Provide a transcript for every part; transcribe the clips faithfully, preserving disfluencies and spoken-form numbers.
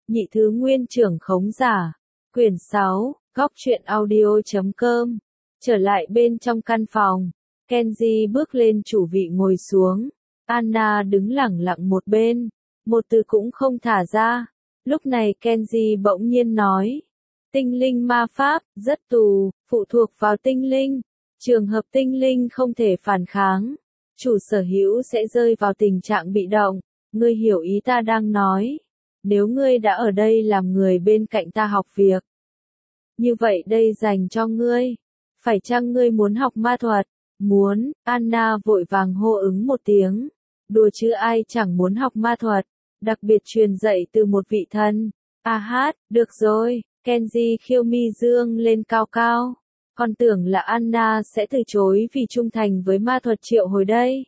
Nhị thứ nguyên trưởng khống giả. Quyển sáu, góc truyện audio chấm com. Trở lại bên trong căn phòng, Kenji bước lên chủ vị ngồi xuống. Anna đứng lẳng lặng một bên, một từ cũng không thả ra. Lúc này Kenji bỗng nhiên nói, tinh linh ma pháp, rất tù, phụ thuộc vào tinh linh. Trường hợp tinh linh không thể phản kháng, chủ sở hữu sẽ rơi vào tình trạng bị động. Ngươi hiểu ý ta đang nói. Nếu ngươi đã ở đây làm người bên cạnh ta học việc, như vậy đây dành cho ngươi. Phải chăng ngươi muốn học ma thuật? Muốn, Anna vội vàng hô ứng một tiếng. Đùa chứ ai chẳng muốn học ma thuật, đặc biệt truyền dạy từ một vị thần. A hát, được rồi, Kenji khiêu mi dương lên cao cao. Còn tưởng là Anna sẽ từ chối vì trung thành với ma thuật triệu hồi đây.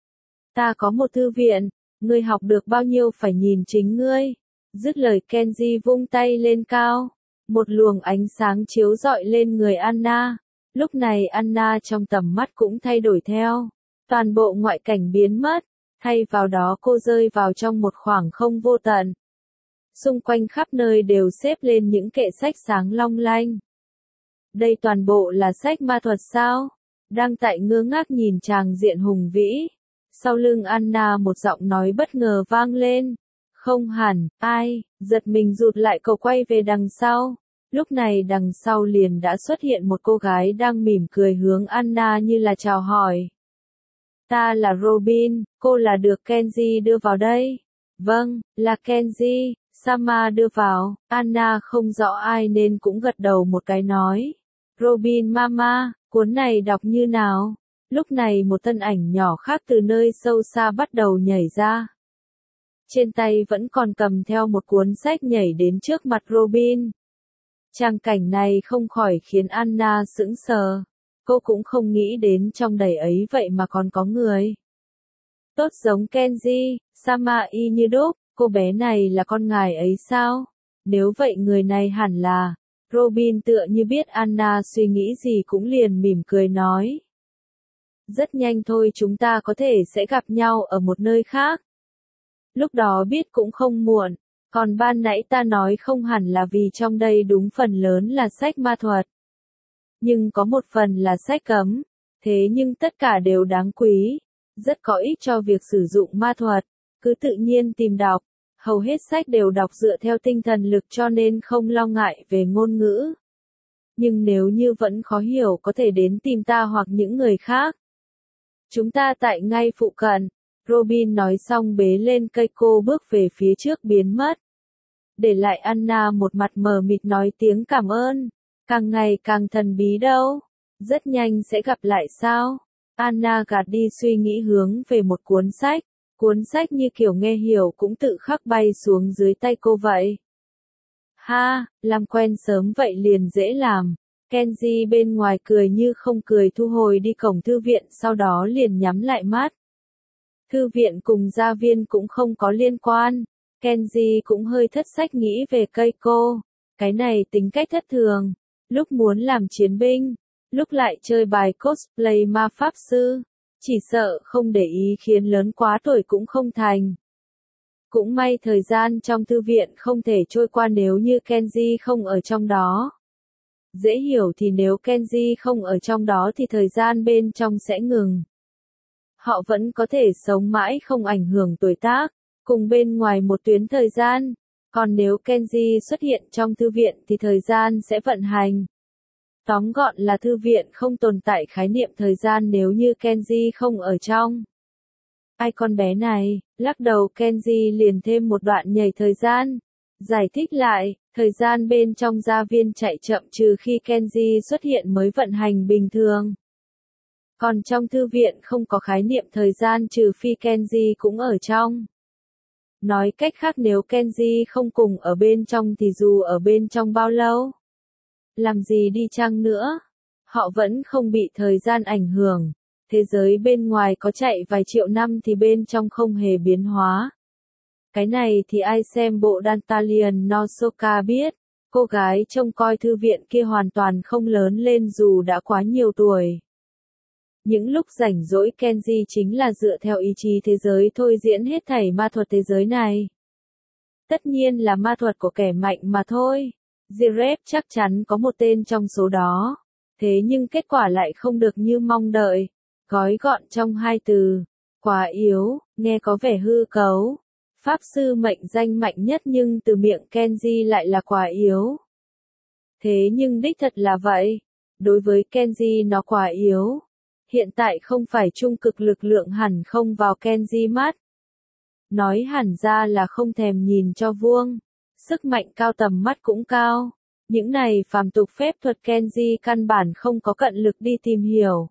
Ta có một thư viện, ngươi học được bao nhiêu phải nhìn chính ngươi. Dứt lời Kenji vung tay lên cao. Một luồng ánh sáng chiếu rọi lên người Anna. Lúc này Anna trong tầm mắt cũng thay đổi theo. Toàn bộ ngoại cảnh biến mất. Thay vào đó cô rơi vào trong một khoảng không vô tận. Xung quanh khắp nơi đều xếp lên những kệ sách sáng long lanh. Đây toàn bộ là sách ma thuật sao? Đang tại ngơ ngác nhìn tràng diện hùng vĩ. Sau lưng Anna một giọng nói bất ngờ vang lên. Không hẳn, ai, giật mình rụt lại cậu quay về đằng sau. Lúc này đằng sau liền đã xuất hiện một cô gái đang mỉm cười hướng Anna như là chào hỏi. Ta là Robin, cô là được Kenji đưa vào đây. Vâng, là Kenji, Sama đưa vào. Anna không rõ ai nên cũng gật đầu một cái nói. Robin mama, cuốn này đọc như nào? Lúc này một thân ảnh nhỏ khác từ nơi sâu xa bắt đầu nhảy ra. Trên tay vẫn còn cầm theo một cuốn sách nhảy đến trước mặt Robin. Tràng cảnh này không khỏi khiến Anna sững sờ. Cô cũng không nghĩ đến trong đầy ấy vậy mà còn có người. Tốt giống Kenji, Sama y như đúc, cô bé này là con ngài ấy sao? Nếu vậy người này hẳn là... Robin tựa như biết Anna suy nghĩ gì cũng liền mỉm cười nói. Rất nhanh thôi chúng ta có thể sẽ gặp nhau ở một nơi khác. Lúc đó biết cũng không muộn, còn ban nãy ta nói không hẳn là vì trong đây đúng phần lớn là sách ma thuật. Nhưng có một phần là sách cấm, thế nhưng tất cả đều đáng quý, rất có ích cho việc sử dụng ma thuật, cứ tự nhiên tìm đọc, hầu hết sách đều đọc dựa theo tinh thần lực cho nên không lo ngại về ngôn ngữ. Nhưng nếu như vẫn khó hiểu có thể đến tìm ta hoặc những người khác. Chúng ta tại ngay phụ cận. Robin nói xong bế lên cây cô bước về phía trước biến mất. Để lại Anna một mặt mờ mịt nói tiếng cảm ơn. Càng ngày càng thần bí đâu. Rất nhanh sẽ gặp lại sao? Anna gạt đi suy nghĩ hướng về một cuốn sách. Cuốn sách như kiểu nghe hiểu cũng tự khắc bay xuống dưới tay cô vậy. Ha, làm quen sớm vậy liền dễ làm. Kenji bên ngoài cười như không cười thu hồi đi cổng thư viện sau đó liền nhắm lại mắt. Thư viện cùng gia viên cũng không có liên quan. Kenji cũng hơi thất sách nghĩ về cây cô. Cái này tính cách thất thường. Lúc muốn làm chiến binh, lúc lại chơi bài cosplay ma pháp sư. Chỉ sợ không để ý khiến lớn quá tuổi cũng không thành. Cũng may thời gian trong thư viện không thể trôi qua nếu như Kenji không ở trong đó. Dễ hiểu thì nếu Kenji không ở trong đó thì thời gian bên trong sẽ ngừng. Họ vẫn có thể sống mãi không ảnh hưởng tuổi tác, cùng bên ngoài một tuyến thời gian. Còn nếu Kenji xuất hiện trong thư viện thì thời gian sẽ vận hành. Tóm gọn là thư viện không tồn tại khái niệm thời gian nếu như Kenji không ở trong. Ai con bé này, lắc đầu Kenji liền thêm một đoạn nhảy thời gian. Giải thích lại, thời gian bên trong gia viên chạy chậm trừ khi Kenji xuất hiện mới vận hành bình thường. Còn trong thư viện không có khái niệm thời gian trừ phi Kenji cũng ở trong. Nói cách khác nếu Kenji không cùng ở bên trong thì dù ở bên trong bao lâu, làm gì đi chăng nữa, họ vẫn không bị thời gian ảnh hưởng. Thế giới bên ngoài có chạy vài triệu năm thì bên trong không hề biến hóa. Cái này thì ai xem bộ Dantalion no Soka biết, cô gái trông coi thư viện kia hoàn toàn không lớn lên dù đã quá nhiều tuổi. Những lúc rảnh rỗi Kenji chính là dựa theo ý chí thế giới thôi diễn hết thảy ma thuật thế giới này. Tất nhiên là ma thuật của kẻ mạnh mà thôi. Zirep chắc chắn có một tên trong số đó. Thế nhưng kết quả lại không được như mong đợi. Gói gọn trong hai từ. Quá yếu, nghe có vẻ hư cấu. Pháp sư mệnh danh mạnh nhất nhưng từ miệng Kenji lại là quá yếu. Thế nhưng đích thật là vậy. Đối với Kenji nó quá yếu. Hiện tại không phải trung cực lực lượng hẳn không vào Kenji mắt. Nói hẳn ra là không thèm nhìn cho vuông. Sức mạnh cao tầm mắt cũng cao. Những này phàm tục phép thuật Kenji căn bản không có cận lực đi tìm hiểu.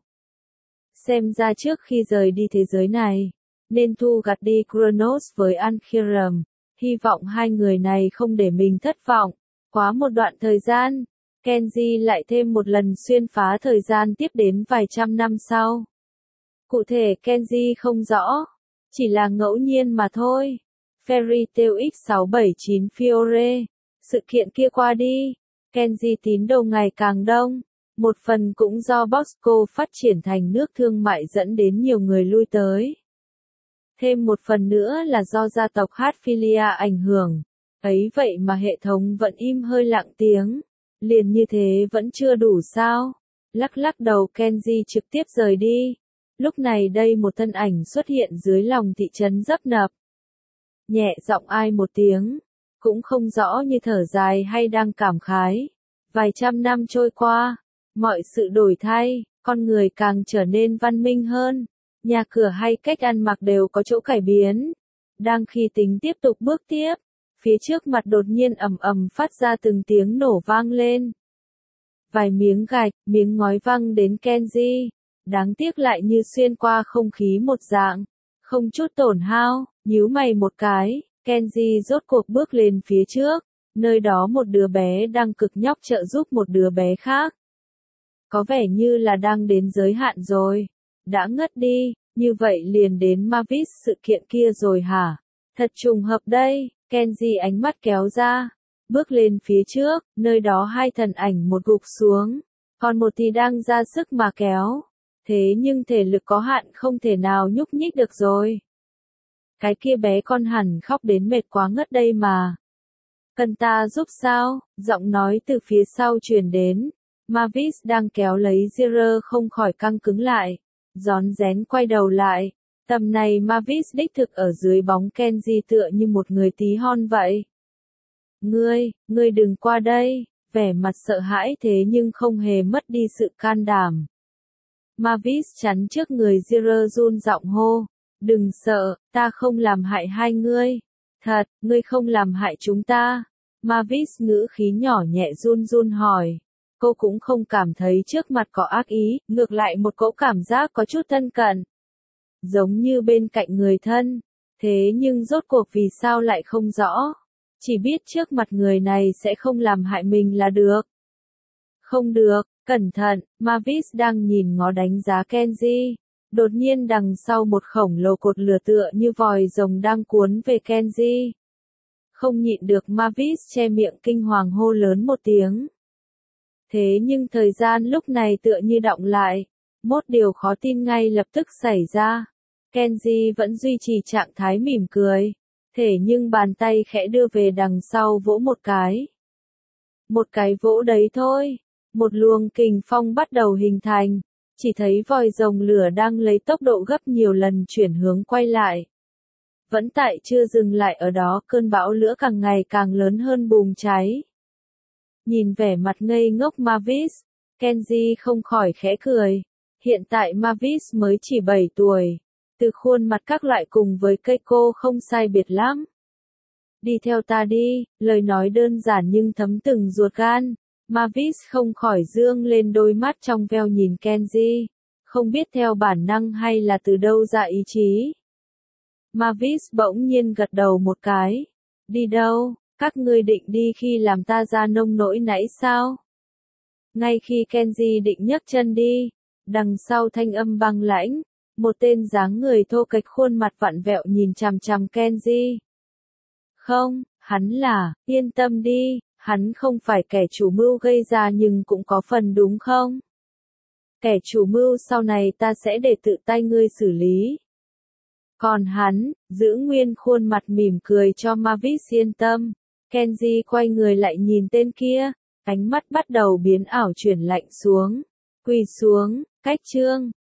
Xem ra trước khi rời đi thế giới này, nên thu gặt đi Kronos với Ankhiram. Hy vọng hai người này không để mình thất vọng. Quá một đoạn thời gian, Kenji lại thêm một lần xuyên phá thời gian tiếp đến vài trăm năm sau. Cụ thể Kenji không rõ, chỉ là ngẫu nhiên mà thôi. Fairy Tail X sáu bảy chín Fiore. Sự kiện kia qua đi, Kenji tín đồ ngày càng đông. Một phần cũng do Bosco phát triển thành nước thương mại dẫn đến nhiều người lui tới. Thêm một phần nữa là do gia tộc Hatfilia ảnh hưởng. Ấy vậy mà hệ thống vẫn im hơi lặng tiếng. Liền như thế vẫn chưa đủ sao? Lắc lắc đầu Kenji trực tiếp rời đi. Lúc này đây một thân ảnh xuất hiện dưới lòng thị trấn dấp nập. Nhẹ giọng ai một tiếng. Cũng không rõ như thở dài hay đang cảm khái. Vài trăm năm trôi qua. Mọi sự đổi thay. Con người càng trở nên văn minh hơn. Nhà cửa hay cách ăn mặc đều có chỗ cải biến. Đang khi tính tiếp tục bước tiếp. Phía trước mặt đột nhiên ầm ầm phát ra từng tiếng nổ vang lên. Vài miếng gạch, miếng ngói văng đến Kenji. Đáng tiếc lại như xuyên qua không khí một dạng. Không chút tổn hao, nhíu mày một cái, Kenji rốt cuộc bước lên phía trước. Nơi đó một đứa bé đang cực nhọc trợ giúp một đứa bé khác. Có vẻ như là đang đến giới hạn rồi. Đã ngất đi, như vậy liền đến Mavis sự kiện kia rồi hả? Thật trùng hợp đây. Kenji ánh mắt kéo ra, bước lên phía trước, nơi đó hai thần ảnh một gục xuống, còn một thì đang ra sức mà kéo. Thế nhưng thể lực có hạn không thể nào nhúc nhích được rồi. Cái kia bé con hẳn khóc đến mệt quá ngất đây mà. Cần ta giúp sao? Giọng nói từ phía sau truyền đến. Mavis đang kéo lấy Zero không khỏi căng cứng lại. Rón rén quay đầu lại. Tầm này Mavis đích thực ở dưới bóng Kenji tựa như một người tí hon vậy. Ngươi, ngươi đừng qua đây, vẻ mặt sợ hãi thế nhưng không hề mất đi sự can đảm. Mavis chắn trước người Zero run giọng hô. Đừng sợ, ta không làm hại hai ngươi. Thật, ngươi không làm hại chúng ta. Mavis ngữ khí nhỏ nhẹ run run hỏi. Cô cũng không cảm thấy trước mặt có ác ý, ngược lại một cỗ cảm giác có chút thân cận. Giống như bên cạnh người thân. Thế nhưng rốt cuộc vì sao lại không rõ. Chỉ biết trước mặt người này sẽ không làm hại mình là được. Không được, cẩn thận, Mavis đang nhìn ngó đánh giá Kenji. Đột nhiên đằng sau một khổng lồ cột lửa tựa như vòi rồng đang cuốn về Kenji. Không nhịn được Mavis che miệng kinh hoàng hô lớn một tiếng. Thế nhưng thời gian lúc này tựa như đọng lại. Một điều khó tin ngay lập tức xảy ra. Kenji vẫn duy trì trạng thái mỉm cười. Thế nhưng bàn tay khẽ đưa về đằng sau vỗ một cái. Một cái vỗ đấy thôi. Một luồng kình phong bắt đầu hình thành. Chỉ thấy vòi rồng lửa đang lấy tốc độ gấp nhiều lần chuyển hướng quay lại. Vẫn tại chưa dừng lại ở đó, cơn bão lửa càng ngày càng lớn hơn bùng cháy. Nhìn vẻ mặt ngây ngốc Mavis, Kenji không khỏi khẽ cười. Hiện tại Mavis mới chỉ bảy tuổi. Từ khuôn mặt các loại cùng với Keiko không sai biệt lắm. Đi theo ta đi, lời nói đơn giản nhưng thấm từng ruột gan. Mavis không khỏi dương lên đôi mắt trong veo nhìn Kenji. Không biết theo bản năng hay là từ đâu ra ý chí. Mavis bỗng nhiên gật đầu một cái. Đi đâu, các ngươi định đi khi làm ta ra nông nỗi nãy sao? Ngay khi Kenji định nhấc chân đi, đằng sau thanh âm băng lãnh, một tên dáng người thô kệch khuôn mặt vặn vẹo nhìn chằm chằm Kenji. Không, hắn là, yên tâm đi, hắn không phải kẻ chủ mưu gây ra nhưng cũng có phần đúng không? Kẻ chủ mưu sau này ta sẽ để tự tay ngươi xử lý. Còn hắn, giữ nguyên khuôn mặt mỉm cười cho Mavis yên tâm. Kenji quay người lại nhìn tên kia, ánh mắt bắt đầu biến ảo chuyển lạnh xuống. Quỳ xuống, cách trương.